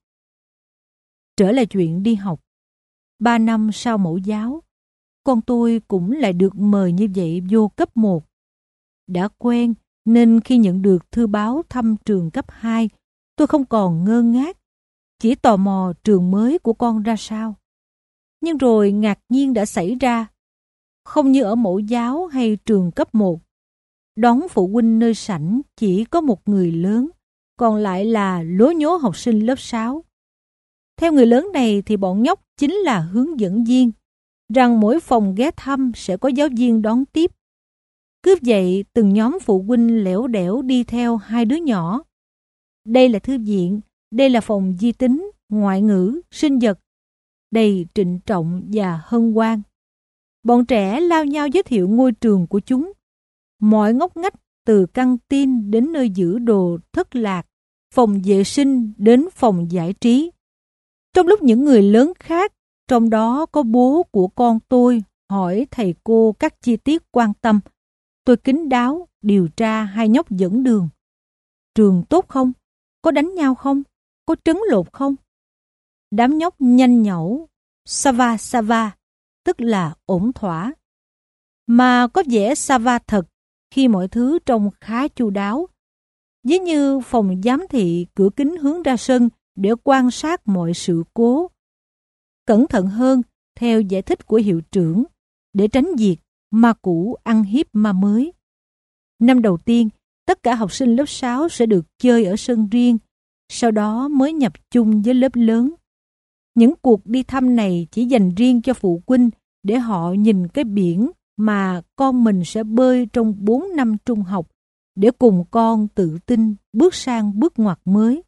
Trở lại chuyện đi học. Ba năm sau mẫu giáo, con tôi cũng lại được mời như vậy vô cấp một. Đã quen nên khi nhận được thư báo thăm trường cấp hai, tôi không còn ngơ ngác, chỉ tò mò trường mới của con ra sao. Nhưng rồi ngạc nhiên đã xảy ra. Không như ở mẫu giáo hay trường cấp một, đón phụ huynh nơi sảnh chỉ có một người lớn, còn lại là lố nhố học sinh lớp sáu. Theo người lớn này thì bọn nhóc chính là hướng dẫn viên, rằng mỗi phòng ghé thăm sẽ có giáo viên đón tiếp. Cứ vậy từng nhóm phụ huynh lẻo đẻo đi theo hai đứa nhỏ. Đây là thư viện, đây là phòng di tính, ngoại ngữ, sinh vật, đầy trịnh trọng và hân hoan. Bọn trẻ lao nhau giới thiệu ngôi trường của chúng. Mọi ngóc ngách từ căng tin đến nơi giữ đồ thất lạc, phòng vệ sinh đến phòng giải trí. Trong lúc những người lớn khác, trong đó có bố của con tôi, hỏi thầy cô các chi tiết quan tâm, tôi kín đáo điều tra hai nhóc dẫn đường. Trường tốt không? Có đánh nhau không? Có trấn lột không? Đám nhóc nhanh nhẩu, sava sava, tức là ổn thỏa. Mà có vẻ sava thật khi mọi thứ trông khá chu đáo. Ví như phòng giám thị cửa kính hướng ra sân để quan sát mọi sự cố. Cẩn thận hơn, theo giải thích của hiệu trưởng, để tránh việc ma cũ ăn hiếp ma mới. Năm đầu tiên, tất cả học sinh lớp sáu sẽ được chơi ở sân riêng, sau đó mới nhập chung với lớp lớn. Những cuộc đi thăm này chỉ dành riêng cho phụ huynh để họ nhìn cái biển mà con mình sẽ bơi trong bốn năm trung học, để cùng con tự tin bước sang bước ngoặt mới.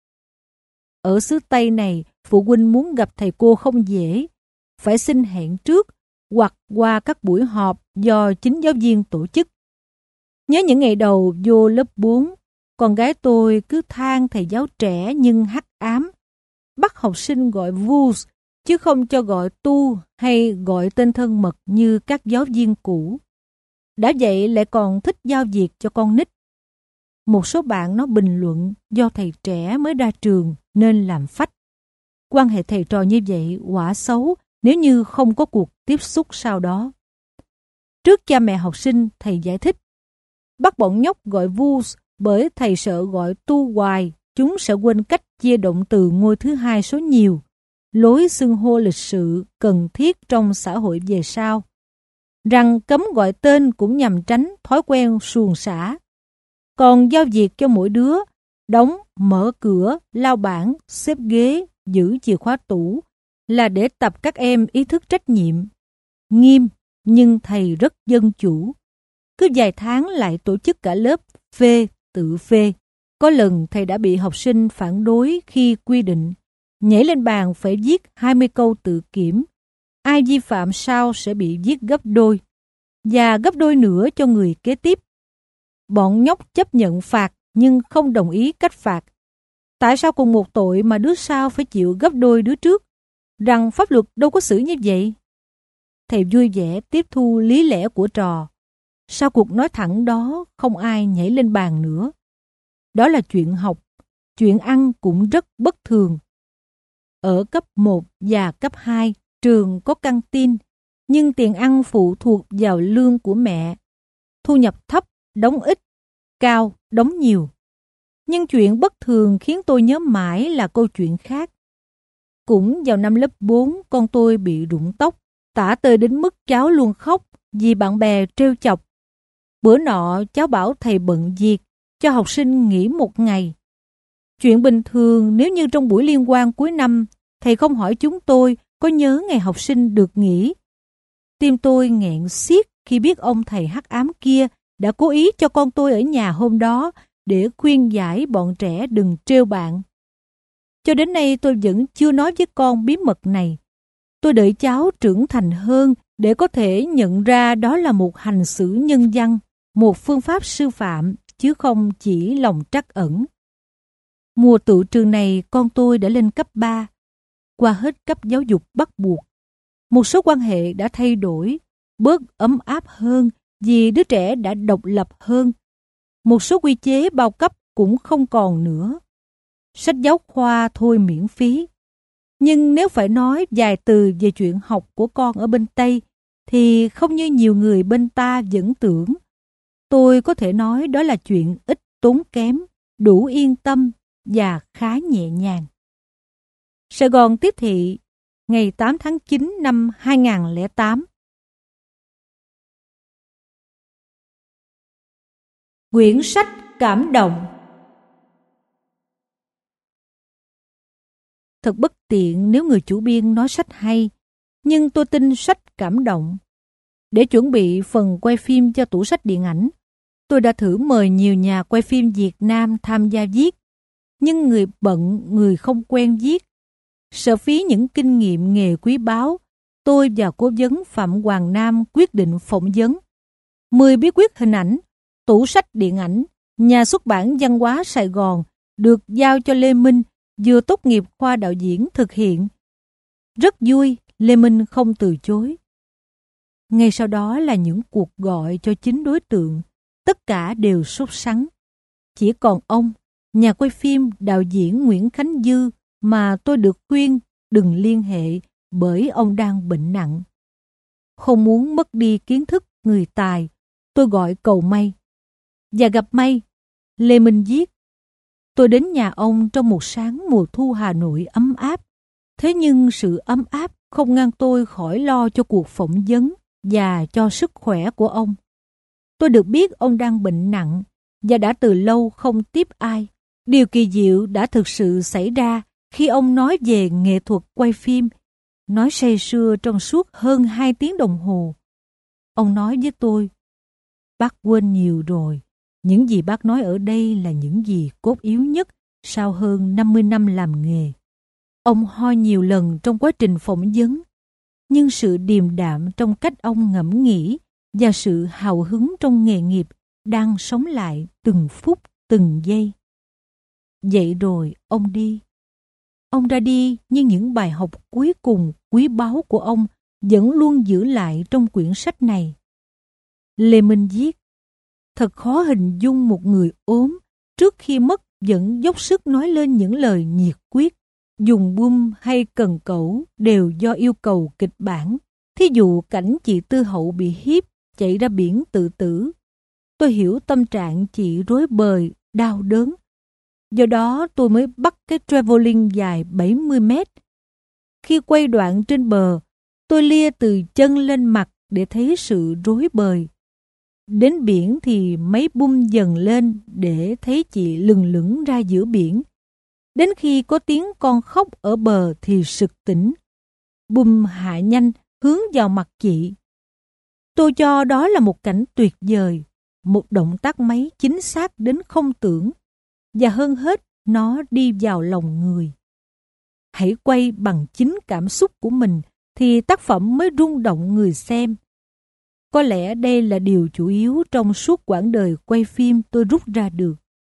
Ở xứ Tây này, phụ huynh muốn gặp thầy cô không dễ, phải xin hẹn trước hoặc qua các buổi họp do chính giáo viên tổ chức. Nhớ những ngày đầu vô lớp bốn, con gái tôi cứ than thầy giáo trẻ nhưng hắc ám, bắt học sinh gọi vous chứ không cho gọi tu hay gọi tên thân mật như các giáo viên cũ. Đã vậy lại còn thích giao việc cho con nít. Một số bạn nó bình luận do thầy trẻ mới ra trường nên làm phách. Quan hệ thầy trò như vậy quả xấu nếu như không có cuộc tiếp xúc sau đó. Trước cha mẹ học sinh, thầy giải thích. Bắt bọn nhóc gọi vous bởi thầy sợ gọi tu hoài, chúng sẽ quên cách chia động từ ngôi thứ hai số nhiều, lối xưng hô lịch sự cần thiết trong xã hội về sau. Rằng cấm gọi tên cũng nhằm tránh thói quen suồng sã. Còn giao việc cho mỗi đứa, đóng, mở cửa, lau bảng, xếp ghế, giữ chìa khóa tủ, là để tập các em ý thức trách nhiệm. Nghiêm, nhưng thầy rất dân chủ. Cứ vài tháng lại tổ chức cả lớp phê, tự phê. Có lần thầy đã bị học sinh phản đối khi quy định nhảy lên bàn phải viết hai mươi câu tự kiểm. Ai vi phạm sau sẽ bị giết gấp đôi, và gấp đôi nữa cho người kế tiếp. Bọn nhóc chấp nhận phạt nhưng không đồng ý cách phạt. Tại sao cùng một tội mà đứa sau phải chịu gấp đôi đứa trước? Rằng pháp luật đâu có xử như vậy. Thầy vui vẻ tiếp thu lý lẽ của trò. Sau cuộc nói thẳng đó, không ai nhảy lên bàn nữa. Đó là chuyện học. Chuyện ăn cũng rất bất thường. Ở cấp một và cấp hai, trường có căng tin, nhưng tiền ăn phụ thuộc vào lương của mẹ. Thu nhập thấp, đóng ít, cao, đóng nhiều. Nhưng chuyện bất thường khiến tôi nhớ mãi là câu chuyện khác. Cũng vào năm lớp bốn, con tôi bị rụng tóc, tả tơi đến mức cháu luôn khóc vì bạn bè trêu chọc. Bữa nọ cháu bảo thầy bận việc, cho học sinh nghỉ một ngày. Chuyện bình thường nếu như trong buổi liên hoan cuối năm, thầy không hỏi chúng tôi có nhớ ngày học sinh được nghỉ. Tim tôi nghẹn xiết khi biết ông thầy hắc ám kia đã cố ý cho con tôi ở nhà hôm đó để khuyên giải bọn trẻ đừng trêu bạn. Cho đến nay tôi vẫn chưa nói với con bí mật này. Tôi đợi cháu trưởng thành hơn để có thể nhận ra đó là một hành xử nhân văn, một phương pháp sư phạm, chứ không chỉ lòng trắc ẩn. Mùa tự trường này con tôi đã lên cấp ba, qua hết cấp giáo dục bắt buộc. Một số quan hệ đã thay đổi, bớt ấm áp hơn vì đứa trẻ đã độc lập hơn. Một số quy chế bao cấp cũng không còn nữa. Sách giáo khoa thôi miễn phí. Nhưng nếu phải nói vài từ về chuyện học của con ở bên Tây, thì không như nhiều người bên ta vẫn tưởng. Tôi có thể nói đó là chuyện ít tốn kém, đủ yên tâm và khá nhẹ nhàng. Sài Gòn tiếp thị, ngày tám tháng chín năm hai nghìn không trăm lẻ tám. Quyển sách cảm động. Thật bất tiện nếu người chủ biên nói sách hay, nhưng tôi tin sách cảm động. Để chuẩn bị phần quay phim cho tủ sách điện ảnh, tôi đã thử mời nhiều nhà quay phim Việt Nam tham gia viết, nhưng người bận, người không quen viết. Sợ phí những kinh nghiệm nghề quý báu, tôi và cố vấn Phạm Hoàng Nam quyết định phỏng vấn. mười bí quyết hình ảnh, tủ sách điện ảnh, nhà xuất bản Văn hóa Sài Gòn được giao cho Lê Minh, vừa tốt nghiệp khoa đạo diễn thực hiện. Rất vui, Lê Minh không từ chối. Ngay sau đó là những cuộc gọi cho chính đối tượng, tất cả đều sốt sắng. Chỉ còn ông, nhà quay phim đạo diễn Nguyễn Khánh Dư mà tôi được khuyên đừng liên hệ bởi ông đang bệnh nặng. Không muốn mất đi kiến thức người tài, tôi gọi cầu may. Và gặp may, Lê Minh viết. Tôi đến nhà ông trong một sáng mùa thu Hà Nội ấm áp. Thế nhưng sự ấm áp không ngăn tôi khỏi lo cho cuộc phỏng vấn và cho sức khỏe của ông. Tôi được biết ông đang bệnh nặng và đã từ lâu không tiếp ai. Điều kỳ diệu đã thực sự xảy ra khi ông nói về nghệ thuật quay phim, nói say sưa trong suốt hơn hai tiếng đồng hồ. Ông nói với tôi, bác quên nhiều rồi, những gì bác nói ở đây là những gì cốt yếu nhất sau hơn năm mươi năm làm nghề. Ông ho nhiều lần trong quá trình phỏng vấn, nhưng sự điềm đạm trong cách ông ngẫm nghĩ và sự hào hứng trong nghề nghiệp đang sống lại từng phút từng giây. Vậy rồi ông đi. Ông ra đi nhưng những bài học cuối cùng quý báu của ông vẫn luôn giữ lại trong quyển sách này. Lê Minh viết, thật khó hình dung một người ốm trước khi mất vẫn dốc sức nói lên những lời nhiệt quyết. Dùng bum hay cần cẩu đều do yêu cầu kịch bản. Thí dụ cảnh chị Tư Hậu bị hiếp, chạy ra biển tự tử. Tôi hiểu tâm trạng chị rối bời, đau đớn. Do đó tôi mới bắt cái traveling dài bảy mươi mét. Khi quay đoạn trên bờ, tôi lia từ chân lên mặt để thấy sự rối bời. Đến biển thì mấy bum dần lên để thấy chị lừng lững ra giữa biển. Đến khi có tiếng con khóc ở bờ thì sực tỉnh. Bum hạ nhanh hướng vào mặt chị. Tôi cho đó là một cảnh tuyệt vời, một động tác máy chính xác đến không tưởng. và hơn hết nó đi vào lòng người. Hãy quay bằng chính cảm xúc của mình thì tác phẩm mới rung động người xem. Có lẽ đây là điều chủ yếu trong suốt quãng đời quay phim tôi rút ra được.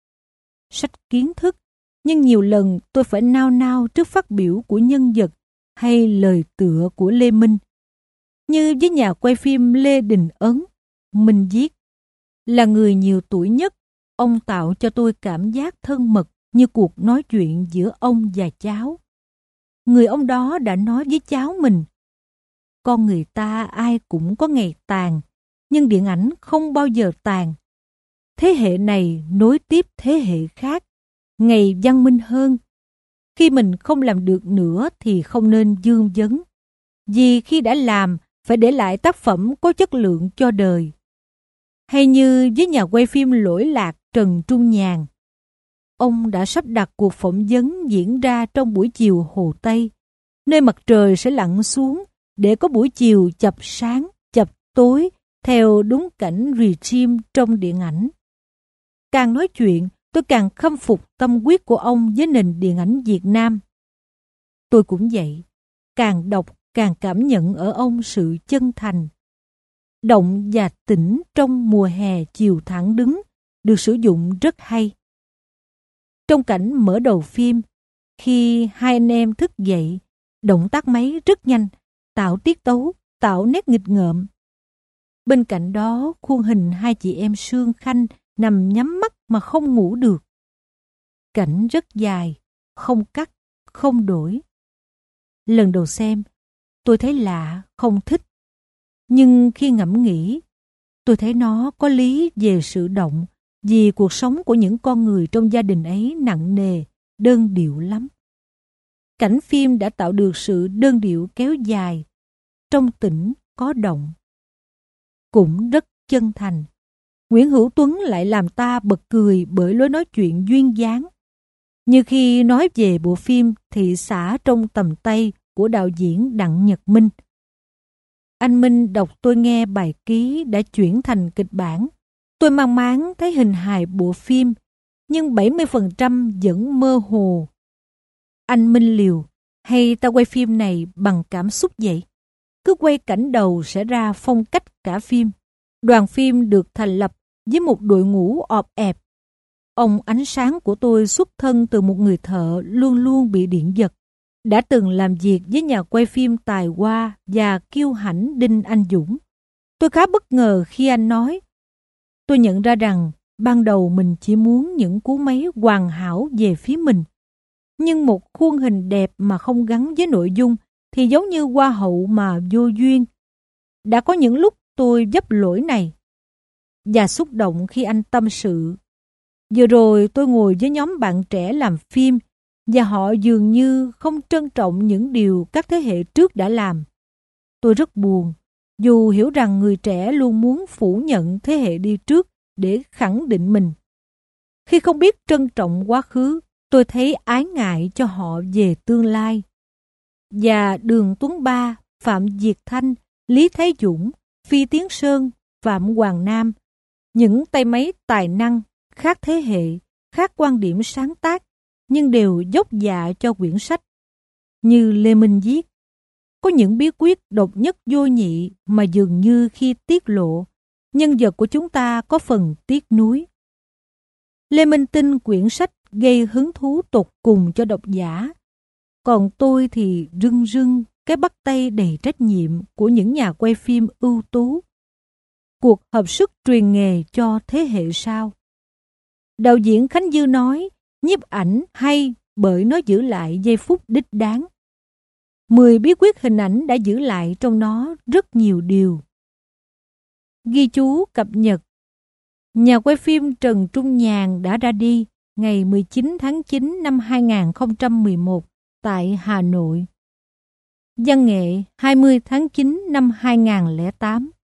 Sách kiến thức, nhưng nhiều lần tôi phải nao nao trước phát biểu của nhân vật hay lời tựa của Lê Minh. Như với nhà quay phim Lê Đình Ấn, Minh viết, là người nhiều tuổi nhất, ông tạo cho tôi cảm giác thân mật như cuộc nói chuyện giữa ông và cháu. Người ông đó đã nói với cháu mình, con người ta ai cũng có ngày tàn, nhưng điện ảnh không bao giờ tàn. Thế hệ này nối tiếp thế hệ khác, ngày văn minh hơn. Khi mình không làm được nữa thì không nên dương vấn, vì khi đã làm phải để lại tác phẩm có chất lượng cho đời. Hay như với nhà quay phim lỗi lạc Trần Trung Nhàn, ông đã sắp đặt cuộc phỏng vấn diễn ra trong buổi chiều Hồ Tây, nơi mặt trời sẽ lặn xuống để có buổi chiều chập sáng, chập tối theo đúng cảnh regime trong điện ảnh. Càng nói chuyện, tôi càng khâm phục tâm huyết của ông với nền điện ảnh Việt Nam. Tôi cũng vậy, càng đọc càng cảm nhận ở ông sự chân thành. Động và tĩnh trong mùa hè chiều thẳng đứng được sử dụng rất hay. Trong cảnh mở đầu phim, khi hai anh em thức dậy, động tác máy rất nhanh, tạo tiết tấu, tạo nét nghịch ngợm. Bên cạnh đó, khuôn hình hai chị em Sương Khanh nằm nhắm mắt mà không ngủ được. Cảnh rất dài, không cắt, không đổi. Lần đầu xem, tôi thấy lạ, không thích. Nhưng khi ngẫm nghĩ, tôi thấy nó có lý về sự động, vì cuộc sống của những con người trong gia đình ấy nặng nề, đơn điệu lắm. Cảnh phim đã tạo được sự đơn điệu kéo dài, trong tĩnh có động. Cũng rất chân thành. Nguyễn Hữu Tuấn lại làm ta bật cười bởi lối nói chuyện duyên dáng. Như khi nói về bộ phim Thị Xã Trong Tầm Tay của đạo diễn Đặng Nhật Minh. Anh Minh đọc tôi nghe bài ký đã chuyển thành kịch bản. Tôi mang máng thấy hình hài bộ phim, nhưng bảy mươi phần trăm vẫn mơ hồ. Anh Minh liều, hay ta quay phim này bằng cảm xúc vậy? Cứ quay cảnh đầu sẽ ra phong cách cả phim. Đoàn phim được thành lập với một đội ngũ ọp ẹp. Ông ánh sáng của tôi xuất thân từ một người thợ luôn luôn bị điện giật. Đã từng làm việc với nhà quay phim tài hoa và kiêu hãnh Đinh Anh Dũng. Tôi khá bất ngờ khi anh nói. Tôi nhận ra rằng ban đầu mình chỉ muốn những cú máy hoàn hảo về phía mình. Nhưng một khuôn hình đẹp mà không gắn với nội dung thì giống như hoa hậu mà vô duyên. Đã có những lúc tôi vấp lỗi này. Và xúc động khi anh tâm sự. Vừa rồi tôi ngồi với nhóm bạn trẻ làm phim và họ dường như không trân trọng những điều các thế hệ trước đã làm. Tôi rất buồn, dù hiểu rằng người trẻ luôn muốn phủ nhận thế hệ đi trước để khẳng định mình. Khi không biết trân trọng quá khứ, tôi thấy ái ngại cho họ về tương lai. Và Đường Tuấn Ba, Phạm Diệt Thanh, Lý Thế Dũng, Phi Tiến Sơn, Phạm Hoàng Nam, những tay máy tài năng, khác thế hệ, khác quan điểm sáng tác, nhưng đều dốc dạ cho quyển sách. Như Lê Minh viết, có những bí quyết độc nhất vô nhị mà dường như khi tiết lộ, nhân vật của chúng ta có phần tiếc nuối. Lê Minh tin quyển sách gây hứng thú tột cùng cho độc giả, còn tôi thì rưng rưng cái bắt tay đầy trách nhiệm của những nhà quay phim ưu tú. Cuộc hợp sức truyền nghề cho thế hệ sau. Đạo diễn Khánh Dư nói, nhiếp ảnh hay bởi nó giữ lại giây phút đích đáng. Mười bí quyết hình ảnh đã giữ lại trong nó rất nhiều điều. Ghi chú cập nhật. Nhà quay phim Trần Trung Nhàn đã ra đi ngày mười chín tháng chín năm hai nghìn không trăm mười một tại Hà Nội. Văn nghệ hai mươi tháng chín năm hai nghìn không trăm lẻ tám.